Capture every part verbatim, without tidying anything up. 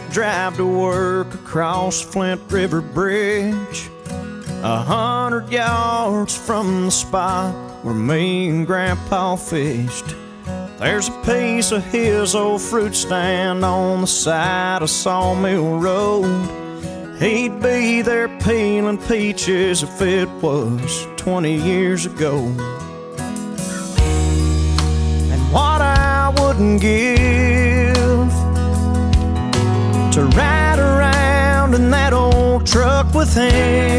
drive to work across Flint River Bridge, a hundred yards from the spot where me and Grandpa fished. There's a piece of his old fruit stand on the side of Sawmill Road. He'd be there peeling peaches if it was twenty years ago. And what I wouldn't give to ride around in that old truck with him.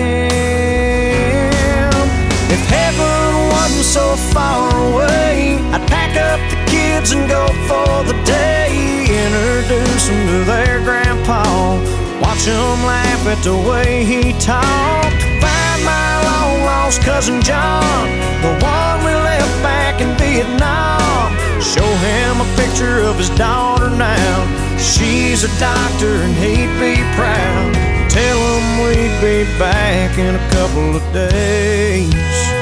If heaven wasn't so far away, I'd pack up the kids and go for the day. Introduce them to their grandpa, watch them laugh at the way he talked. Find my long lost cousin John, the one we left back in Vietnam. Show him a picture of his daughter now. She's a doctor and he'd be proud. Tell him we'd be back in a couple of days.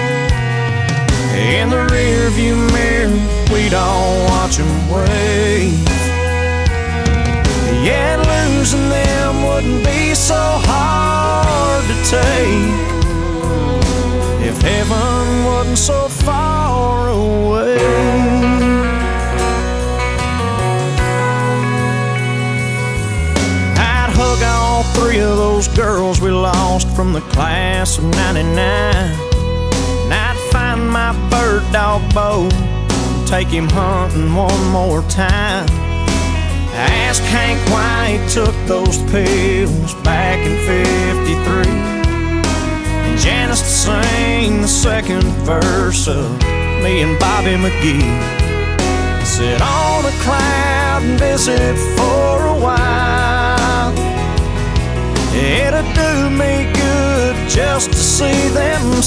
In the rearview mirror, we'd all watch him wave. Yeah, losing them wouldn't be so hard to take if heaven wasn't so far away. I'd hug all three of those girls we lost from the class of ninety-nine. And I'd find my bird dog Bo, take him hunting one more time. Ask Hank why he took those pills back in fifty-three, and Janice to sing the second verse of me and Bobby McGee. Sit on a cloud and visit for a while. It'd do me good just to see them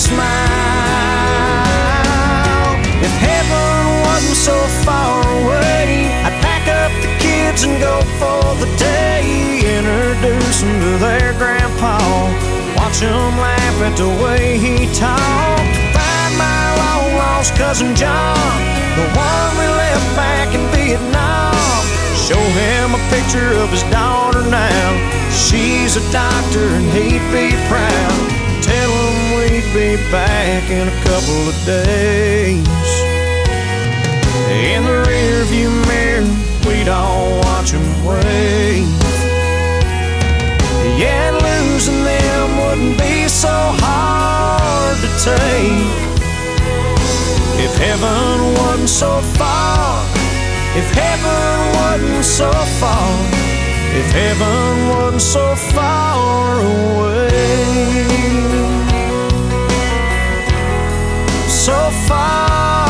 smile. If heaven wasn't so far away, I'd pack up the kids and go for the day. Introduce them to their grandpa, watch them laugh at the way he talked. Find my long lost cousin John, the one we left back in Vietnam. Show him a picture of his daughter now. She's a doctor and he'd be proud. Tell him we'd be back in a couple of days. In the rearview mirror, we'd all watch him wave. Yeah, losing them wouldn't be so hard to take if heaven wasn't so far. If heaven wasn't so far. If heaven wasn't so far away. So far